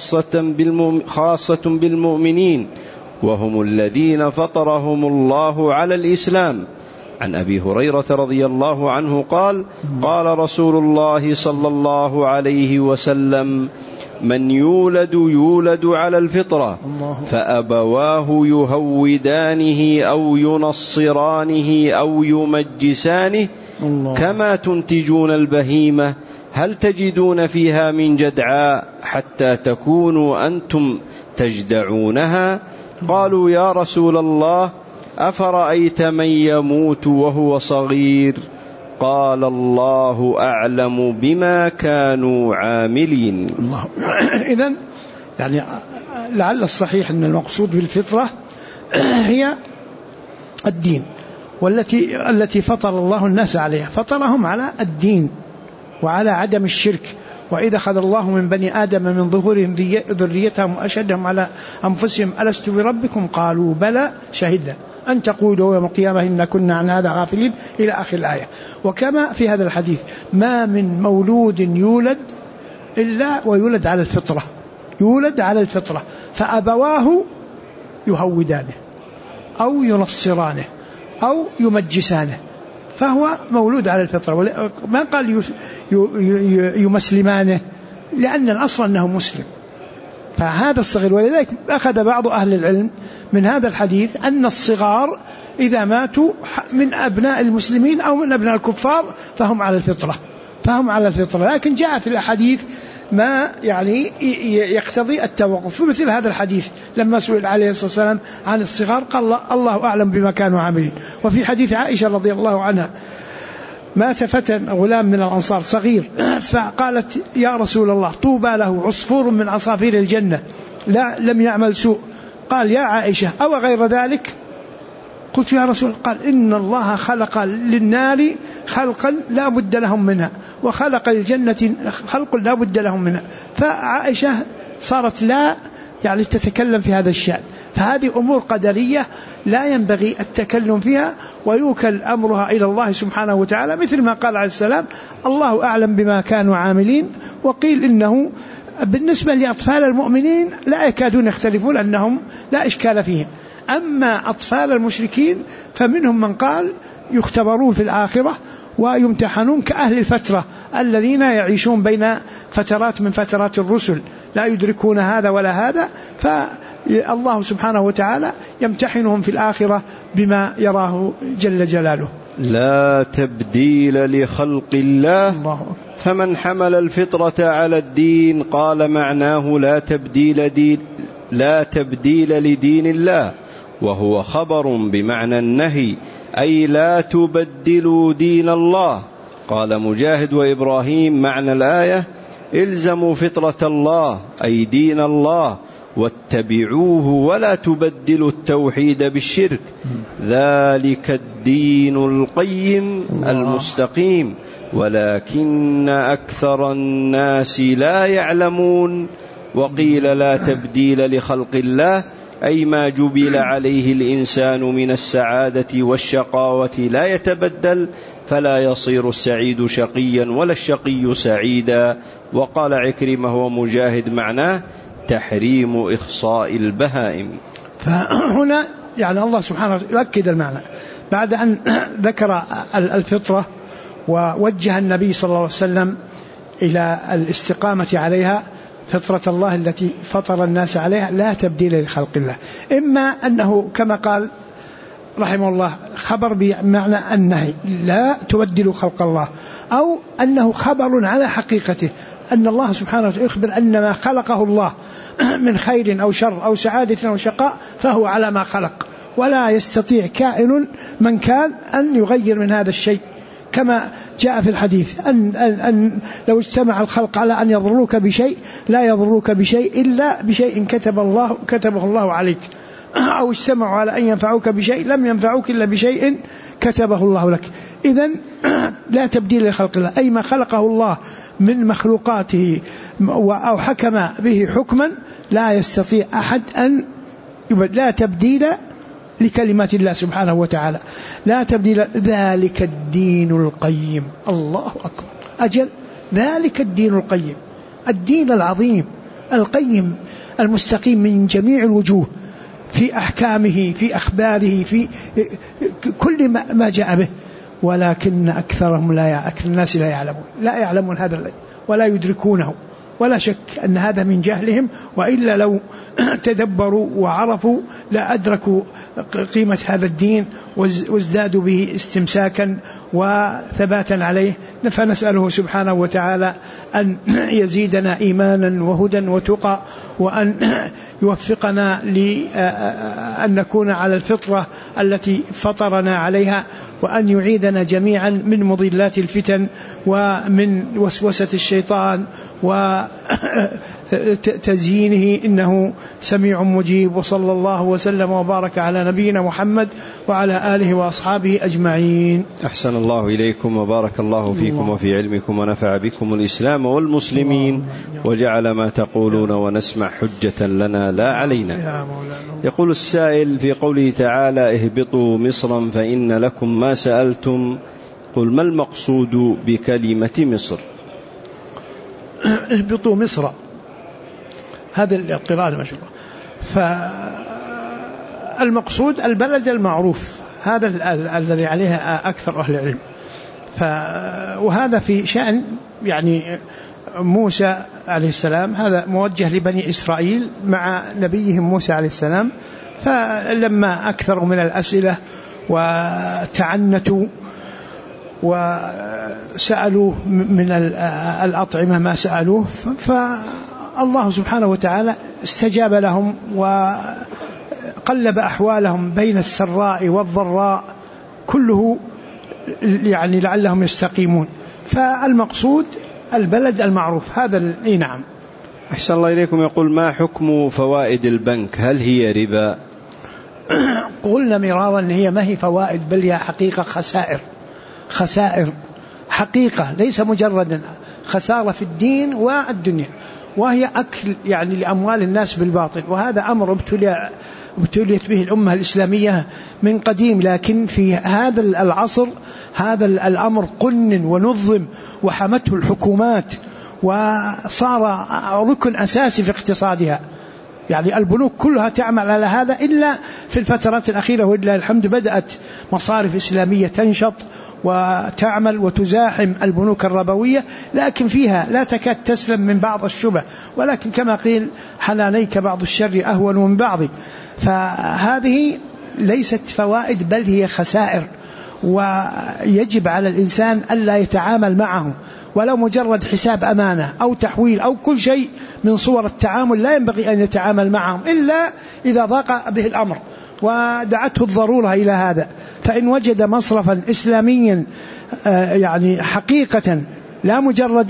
خاصة بالمؤمنين وهم الذين فطرهم الله على الإسلام. عن أبي هريرة رضي الله عنه قال: قال رسول الله صلى الله عليه وسلم: من يولد على الفطرة فأبواه يهودانه أو ينصرانه أو يمجسانه كما تنتجون البهيمة هل تجدون فيها من جدعاء حتى تكونوا أنتم تجدعونها؟ قالوا: يا رسول الله أفرأيت من يموت وهو صغير؟ قال: الله أعلم بما كانوا عاملين. إذن يعني لعل الصحيح أن المقصود بالفطرة هي الدين، والتي فطر الله الناس عليها، فطرهم على الدين وعلى عدم الشرك. وإذا أخذ الله من بني آدم من ظهورهم ذريتهم وأشهدهم على أنفسهم ألست بربكم قالوا بلى شهدنا أن تقولوا يوم القيامة إنا كنا عن هذا غافلين إلى آخر الآية. وكما في هذا الحديث: ما من مولود يولد إلا ويولد على الفطرة، يولد على الفطرة، فأبواه يهودانه أو ينصرانه أو يمجسانه، فهو مولود على الفطرة. ما قال يمسلمانه، لأن الأصل أنه مسلم، فهذا الصغير. ولذلك أخذ بعض أهل العلم من هذا الحديث أن الصغار إذا ماتوا من أبناء المسلمين أو من أبناء الكفار فهم على الفطرة، فهم على الفطرة. لكن جاء في الأحاديث ما يعني يقتضي التوقف، في مثل هذا الحديث لما سئل عليه الصلاة والسلام عن الصغار قال: الله أعلم بما كانوا عاملين. وفي حديث عائشة رضي الله عنها: مات فتى غلام من الأنصار صغير، فقالت: يا رسول الله طوبى له عصفور من عصافير الجنة لم يعمل سوء. قال: يا عائشة أو غير ذلك؟ قلت: يا رسول. قال: إن الله خلق للنار خلقا لا بد لهم منها، وخلق للجنة خلق لا بد لهم منها. فعائشة صارت لا يعني تتكلم في هذا الشأن. فهذه أمور قدرية لا ينبغي التكلم فيها، ويوكل أمرها إلى الله سبحانه وتعالى، مثل ما قال عليه السلام: الله أعلم بما كانوا عاملين. وقيل إنه بالنسبة لأطفال المؤمنين لا يكادون يختلفون، أنهم لا إشكال فيهم. أما أطفال المشركين فمنهم من قال يختبرون في الآخرة ويمتحنون كأهل الفترة الذين يعيشون بين فترات من فترات الرسل، لا يدركون هذا ولا هذا، فالله سبحانه وتعالى يمتحنهم في الآخرة بما يراه جل جلاله. لا تبديل لخلق الله، فمن حمل الفطرة على الدين قال معناه لا تبديل لدين الله، وهو خبر بمعنى النهي، أي لا تبدلوا دين الله. قال مجاهد وإبراهيم: معنى الآية: الزموا فطرة الله أي دين الله، واتبعوه ولا تبدلوا التوحيد بالشرك ذلك الدين القيم المستقيم ولكن أكثر الناس لا يعلمون. وقيل لا تبديل لخلق الله أي ما جبل عليه الإنسان من السعادة والشقاوة لا يتبدل، فلا يصير السعيد شقيا ولا الشقي سعيدا. وقال عكرمة ومجاهد معناه تحريم إخصاء البهائم. فهنا يعني الله سبحانه يؤكد المعنى بعد أن ذكر الفطرة ووجه النبي صلى الله عليه وسلم إلى الاستقامة عليها، فطرة الله التي فطر الناس عليها لا تبديل لخلق الله. إما أنه كما قال رحمه الله خبر بمعنى النهي لا تبدلوا خلق الله، أو أنه خبر على حقيقته أن الله سبحانه وتعالى يخبر أن ما خلقه الله من خير أو شر أو سعادة أو شقاء فهو على ما خلق، ولا يستطيع كائن من كان أن يغير من هذا الشيء، كما جاء في الحديث أن لو اجتمع الخلق على أن يضروك بشيء لا يضروك بشيء إلا بشيء كتبه الله عليك، أو اجتمعوا على أن ينفعوك بشيء لم ينفعوك إلا بشيء كتبه الله لك. إذن لا تبديل لخلق الله، أي ما خلقه الله من مخلوقاته أو حكم به حكما لا يستطيع أحد أن لا تبديل لكلمات الله سبحانه وتعالى، لا تبديل. ذلك الدين القيم، الله أكبر، أجل ذلك الدين القيم، الدين العظيم القيم المستقيم من جميع الوجوه، في أحكامه في أخباره في كل ما جاء به، ولكن أكثر الناس لا يعلمون هذا ولا يدركونه، ولا شك أن هذا من جهلهم، وإلا لو تدبروا وعرفوا لا أدركوا قيمة هذا الدين وازدادوا به استمساكا وثباتا عليه. فنسأله سبحانه وتعالى أن يزيدنا إيمانا وهدى وتقى، وأن يوفقنا لأن نكون على الفطرة التي فطرنا عليها، وأن يعيدنا جميعا من مضلات الفتن ومن وسوسة الشيطان وتزيينه، إنه سميع مجيب. وصلى الله وسلم وبارك على نبينا محمد وعلى آله وأصحابه أجمعين. أحسن الله إليكم وبارك الله فيكم وفي علمكم ونفع بكم الإسلام والمسلمين، وجعل ما تقولون ونسمع حجة لنا لا علينا. يقول السائل في قوله تعالى اهبطوا مصرا فإن لكم ما سألتم، قل ما المقصود بكلمة مصر؟ اهبطوا مصر، هذا القراءة المشهورة. فالمقصود البلد المعروف، هذا الذي عليها أكثر أهل العلم. وهذا في شأن يعني موسى عليه السلام، هذا موجه لبني إسرائيل مع نبيهم موسى عليه السلام، فلما أكثروا من الأسئلة وتعنتوا وسألوا من الأطعمة ما سألوه، فالله سبحانه وتعالى استجاب لهم وقلب أحوالهم بين السراء والضراء كله، يعني لعلهم يستقيمون. فالمقصود البلد المعروف هذا. نعم. أحسن الله إليكم. يقول ما حكم فوائد البنك، هل هي ربا؟ قلنا مرارا أن هي ما هي فوائد، بل هي حقيقة خسائر حقيقة، ليس مجرد خسارة في الدين والدنيا، وهي أكل يعني لأموال الناس بالباطل. وهذا أمر ابتليت به الأمة الإسلامية من قديم، لكن في هذا العصر هذا الأمر قنن ونظم وحمته الحكومات، وصار ركن أساسي في اقتصادها. يعني البنوك كلها تعمل على هذا، إلا في الفترات الأخيرة ولله الحمد بدأت مصارف إسلامية تنشط وتعمل وتزاحم البنوك الربوية، لكن فيها لا تكاد تسلم من بعض الشبه، ولكن كما قيل حنانيك بعض الشر أهون من بعض. فهذه ليست فوائد بل هي خسائر، ويجب على الإنسان ألا يتعامل معه، ولو مجرد حساب أمانة أو تحويل أو كل شيء من صور التعامل لا ينبغي أن يتعامل معهم إلا إذا ضاق به الأمر ودعته الضرورة إلى هذا. فإن وجد مصرفا إسلاميا يعني حقيقة لا مجرد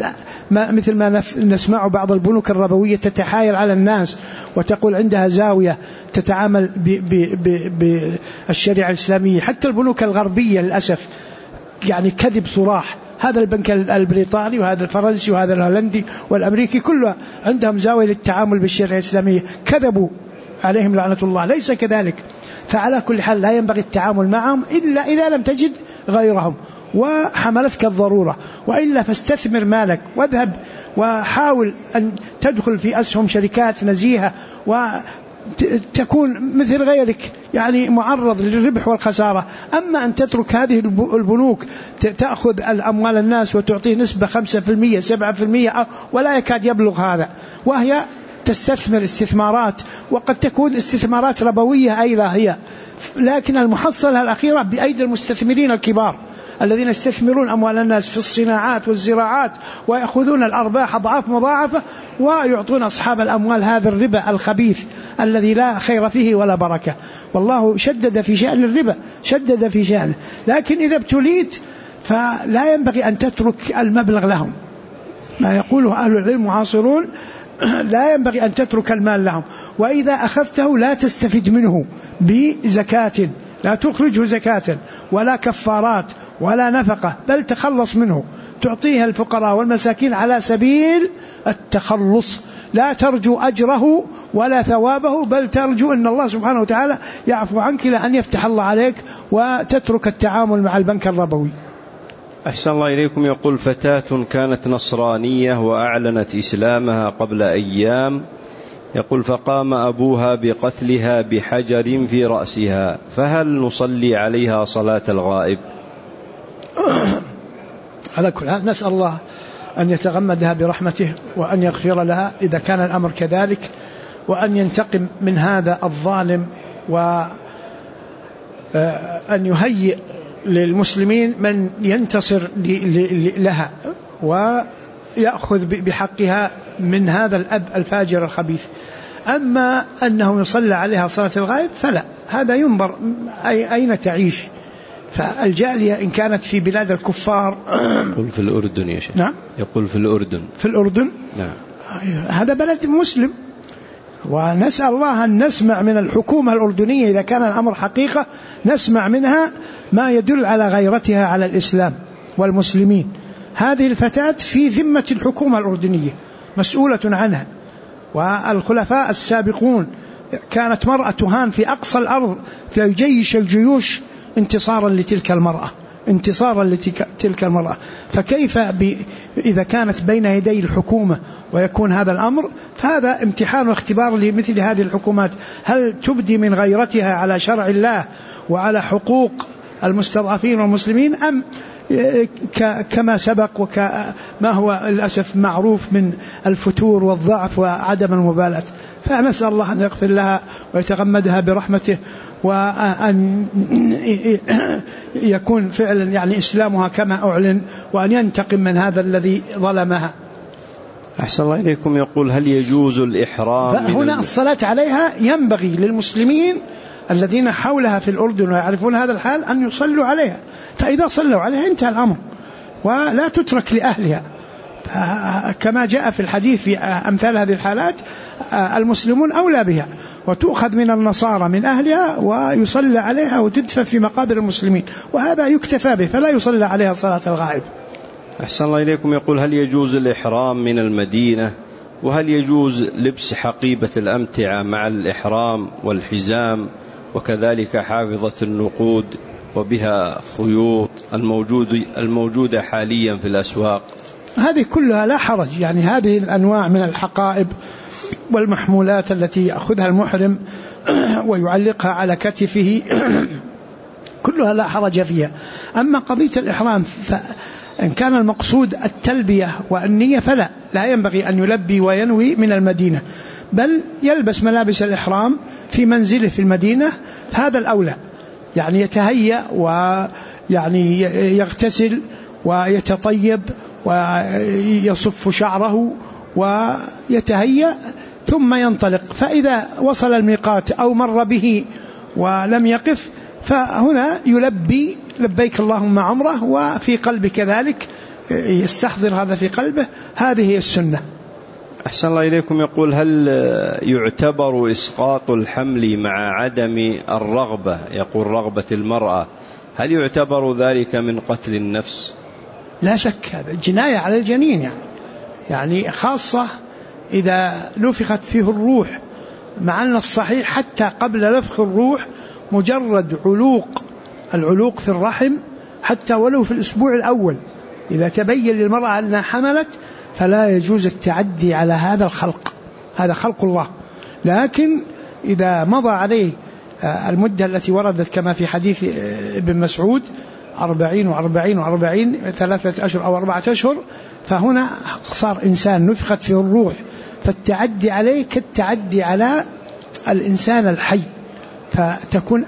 مثل ما نسمع بعض البنوك الربوية تتحايل على الناس وتقول عندها زاوية تتعامل بالشريعة الإسلامية. حتى البنوك الغربية للأسف يعني كذب صراح. هذا البنك البريطاني وهذا الفرنسي وهذا الهولندي والأمريكي كله عندهم زاوية للتعامل بالشريعة الإسلامية، كذبوا عليهم لعنة الله، ليس كذلك. فعلى كل حال لا ينبغي التعامل معهم إلا إذا لم تجد غيرهم وحملتك الضرورة، وإلا فاستثمر مالك واذهب وحاول أن تدخل في أسهم شركات نزيهة وتكون مثل غيرك يعني معرض للربح والخسارة. أما أن تترك هذه البنوك تأخذ الأموال الناس وتعطيه نسبة 5% 7% ولا يكاد يبلغ هذا، وهي تستثمر استثمارات وقد تكون استثمارات ربوية أيضا هي، لكن المحصلة الأخيرة بأيدي المستثمرين الكبار الذين يستثمرون أموال الناس في الصناعات والزراعات ويأخذون الأرباح أضعاف مضاعفة ويعطون أصحاب الأموال هذا الربا الخبيث الذي لا خير فيه ولا بركة. والله شدد في شأن الربا، شدد في شأنه. لكن إذا ابتليت فلا ينبغي أن تترك المبلغ لهم، ما يقوله أهل العلم معاصرون لا ينبغي أن تترك المال لهم، وإذا أخذته لا تستفيد منه بزكاة، لا تخرجه زكاة ولا كفارات ولا نفقة، بل تخلص منه تعطيها الفقراء والمساكين على سبيل التخلص، لا ترجو أجره ولا ثوابه، بل ترجو أن الله سبحانه وتعالى يعفو عنك لأن يفتح الله عليك وتترك التعامل مع البنك الربوي. أحسن الله إليكم. يقول فتاة كانت نصرانية وأعلنت إسلامها قبل أيام، يقول فقام أبوها بقتلها بحجر في رأسها، فهل نصلي عليها صلاة الغائب؟ على كل حال نسأل الله أن يتغمدها برحمته وأن يغفر لها إذا كان الأمر كذلك، وأن ينتقم من هذا الظالم، وأن يهيئ للمسلمين من ينتصر لها ويأخذ بحقها من هذا الأب الفاجر الخبيث. أما أنه يصلى عليها صلاة الغائب فلا، هذا ينظر أين تعيش. فالجالية إن كانت في بلاد الكفار، يقول في الأردن يا شيخ. نعم، يقول في الأردن. في الأردن، نعم، هذا بلد مسلم، ونسأل الله أن نسمع من الحكومة الأردنية إذا كان الأمر حقيقة، نسمع منها ما يدل على غيرتها على الإسلام والمسلمين. هذه الفتاة في ذمة الحكومة الأردنية مسؤولة عنها، والخلفاء السابقون كانت مرأة تهان في أقصى الأرض فيجيش الجيوش انتصارا لتلك المرأة، انتصارا لتلك المرأة. فكيف إذا كانت بين يدي الحكومة ويكون هذا الأمر؟ فهذا امتحان واختبار لمثل هذه الحكومات، هل تبدي من غيرتها على شرع الله وعلى حقوق المستضعفين والمسلمين، أم كما سبق وكما هو للأسف معروف من الفتور والضعف وعدم المبالاة. فنسأل الله أن يغفر لها ويتغمدها برحمته، وأن يكون فعلا يعني إسلامها كما أعلن، وأن ينتقم من هذا الذي ظلمها. أحسن الله إليكم. يقول هل يجوز الإحرام؟ هنا الصلاة عليها ينبغي للمسلمين الذين حولها في الأردن ويعرفون هذا الحال أن يصلوا عليها، فإذا صلوا عليها انتهى الأمر ولا تترك لأهلها. كما جاء في الحديث في أمثال هذه الحالات المسلمون أولى بها، وتؤخذ من النصارى من أهلها ويصلى عليها وتدفن في مقابر المسلمين، وهذا يكتفى به، فلا يصلى عليها صلاة الغائب. أحسن الله إليكم. يقول هل يجوز الإحرام من المدينة؟ وهل يجوز لبس حقيبة الأمتعة مع الإحرام والحزام، وكذلك حافظة النقود وبها خيوط الموجودة حاليا في الأسواق؟ هذه كلها لا حرج، يعني هذه الأنواع من الحقائب والمحمولات التي يأخذها المحرم ويعلقها على كتفه كلها لا حرج فيها. أما قضية الإحرام فإن كان المقصود التلبية والنية فلا، لا ينبغي أن يلبي وينوي من المدينة، بل يلبس ملابس الإحرام في منزله في المدينة، هذا الأولى. يعني يتهيأ ويعني يغتسل ويتطيب ويصف شعره ويتهيأ ثم ينطلق، فإذا وصل الميقات أو مر به ولم يقف فهنا يلبي لبيك اللهم عمره، وفي قلبه كذلك يستحضر هذا في قلبه، هذه هي السنة. أحسن الله إليكم. يقول: هل يعتبر إسقاط الحمل مع عدم الرغبة، يقول رغبة المرأة، هل يعتبر ذلك من قتل النفس؟ لا شك، هذا جناية على الجنين، يعني خاصة إذا نفخت فيه الروح، مع أن الصحيح حتى قبل نفخ الروح مجرد العلوق في الرحم، حتى ولو في الأسبوع الأول إذا تبين للمرأة أنها حملت فلا يجوز التعدي على هذا الخلق، هذا خلق الله. لكن إذا مضى عليه المدة التي وردت كما في حديث ابن مسعود 40 و40 3 أشهر أو 4 أشهر، فهنا صار إنسان نفخت فيه الروح، فالتعدي عليه كالتعدي على الإنسان الحي، فتكون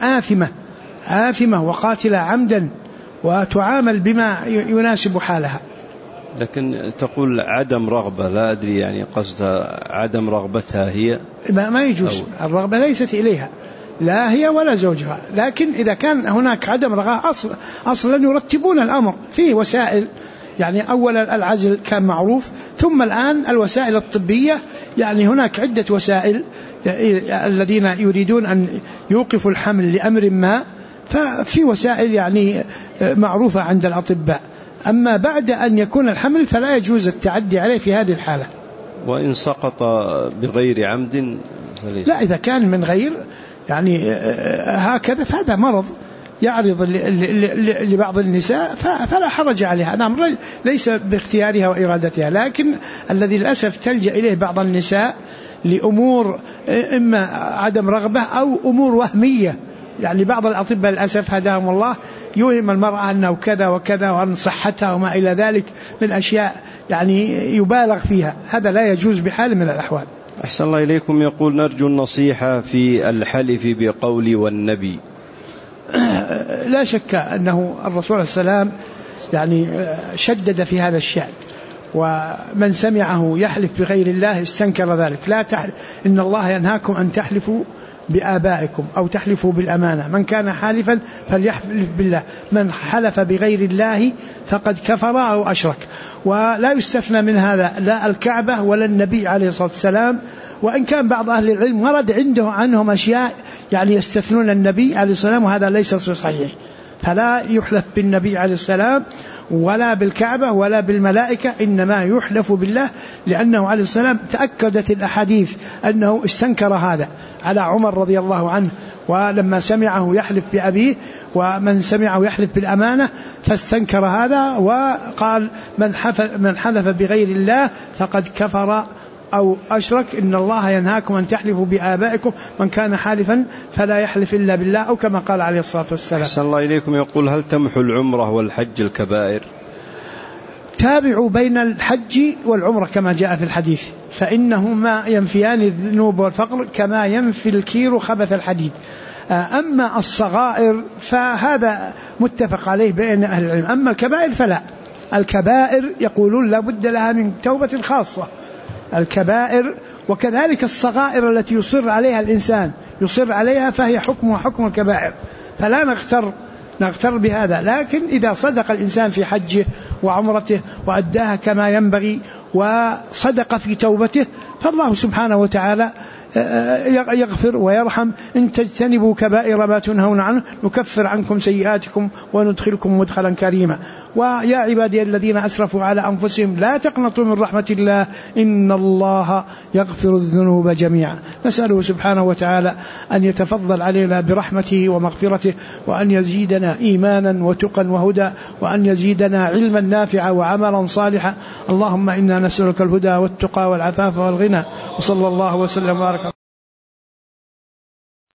آثمة وقاتلة عمدا وتعامل بما يناسب حالها. لكن تقول عدم رغبة، لا أدري يعني قصدها عدم رغبتها هي، ما يجوز، الرغبة ليست إليها لا هي ولا زوجها. لكن إذا كان هناك عدم رغبة أصلا يرتبون الأمر فيه وسائل، يعني أولا العزل كان معروف، ثم الآن الوسائل الطبية، يعني هناك عدة وسائل. الذين يريدون أن يوقفوا الحمل لأمر ما ففي وسائل يعني معروفة عند الأطباء. أما بعد أن يكون الحمل فلا يجوز التعدي عليه في هذه الحالة. وإن سقط بغير عمد لا، إذا كان من غير يعني هكذا فهذا مرض يعرض لبعض النساء فلا حرج عليها، الأمر ليس باختيارها وإرادتها. لكن الذي للأسف تلجأ إليه بعض النساء لأمور إما عدم رغبة أو أمور وهمية، يعني بعض الأطباء للأسف هداهم الله يوهم المرأة أنه كذا وكذا وأن صحتها وما إلى ذلك من أشياء يعني يبالغ فيها، هذا لا يجوز بحال من الأحوال. أحسن الله إليكم. يقول: نرجو النصيحة في الحلف بقول والنبي. لا شك أنه الرسول عليه السلام يعني شدد في هذا الشأن، ومن سمعه يحلف بغير الله استنكر ذلك. لا تحلف، إن الله ينهاكم أن تحلفوا بآبائكم أو تحلفوا بالأمانة، من كان حالفا فليحلف بالله، من حلف بغير الله فقد كفر أو أشرك. ولا يستثنى من هذا لا الكعبة ولا النبي عليه الصلاة والسلام، وإن كان بعض أهل العلم ورد عنهم أشياء يعني يستثنون النبي عليه السلام، وهذا ليس صحيح. فلا يحلف بالنبي عليه السلام ولا بالكعبة ولا بالملائكة، إنما يحلف بالله، لأنه عليه السلام تأكدت الأحاديث أنه استنكر هذا على عمر رضي الله عنه، ولما سمعه يحلف بأبيه ومن سمعه يحلف بالأمانة فاستنكر هذا وقال: من حلف بغير الله فقد كفر أو أشرك، إن الله ينهاكم أن تحلفوا بآبائكم، من كان حالفا فلا يحلف إلا بالله، أو كما قال عليه الصلاة والسلام. أحسن الله إليكم. يقول: هل تمحو العمرة والحج الكبائر؟ تابعوا بين الحج والعمرة كما جاء في الحديث، فإنهما ينفيان الذنوب والفقر كما ينفي الكير خبث الحديد. أما الصغائر فهذا متفق عليه بين أهل العلم، أما الكبائر فلا. الكبائر يقولون لا بد لها من توبة خاصة، الكبائر، وكذلك الصغائر التي يصر عليها الإنسان يصر عليها فهي حكمها حكم الكبائر، فلا نغتر بهذا. لكن إذا صدق الإنسان في حجه وعمرته وأداها كما ينبغي وصدق في توبته فالله سبحانه وتعالى يغفر ويرحم. إن تجتنبوا كبائر ما تنهون عنه نكفر عنكم سيئاتكم وندخلكم مدخلا كريما. ويا عبادي الذين أسرفوا على أنفسهم لا تقنطوا من رحمة الله إن الله يغفر الذنوب جميعا. نسأله سبحانه وتعالى أن يتفضل علينا برحمته ومغفرته، وأن يزيدنا إيمانا وتقا وهدى، وأن يزيدنا علما نافعا وعملا صالحا. اللهم إنا نسألك الهدى والتقى والعفاف والغنى، وصلى الله وسلم وبارك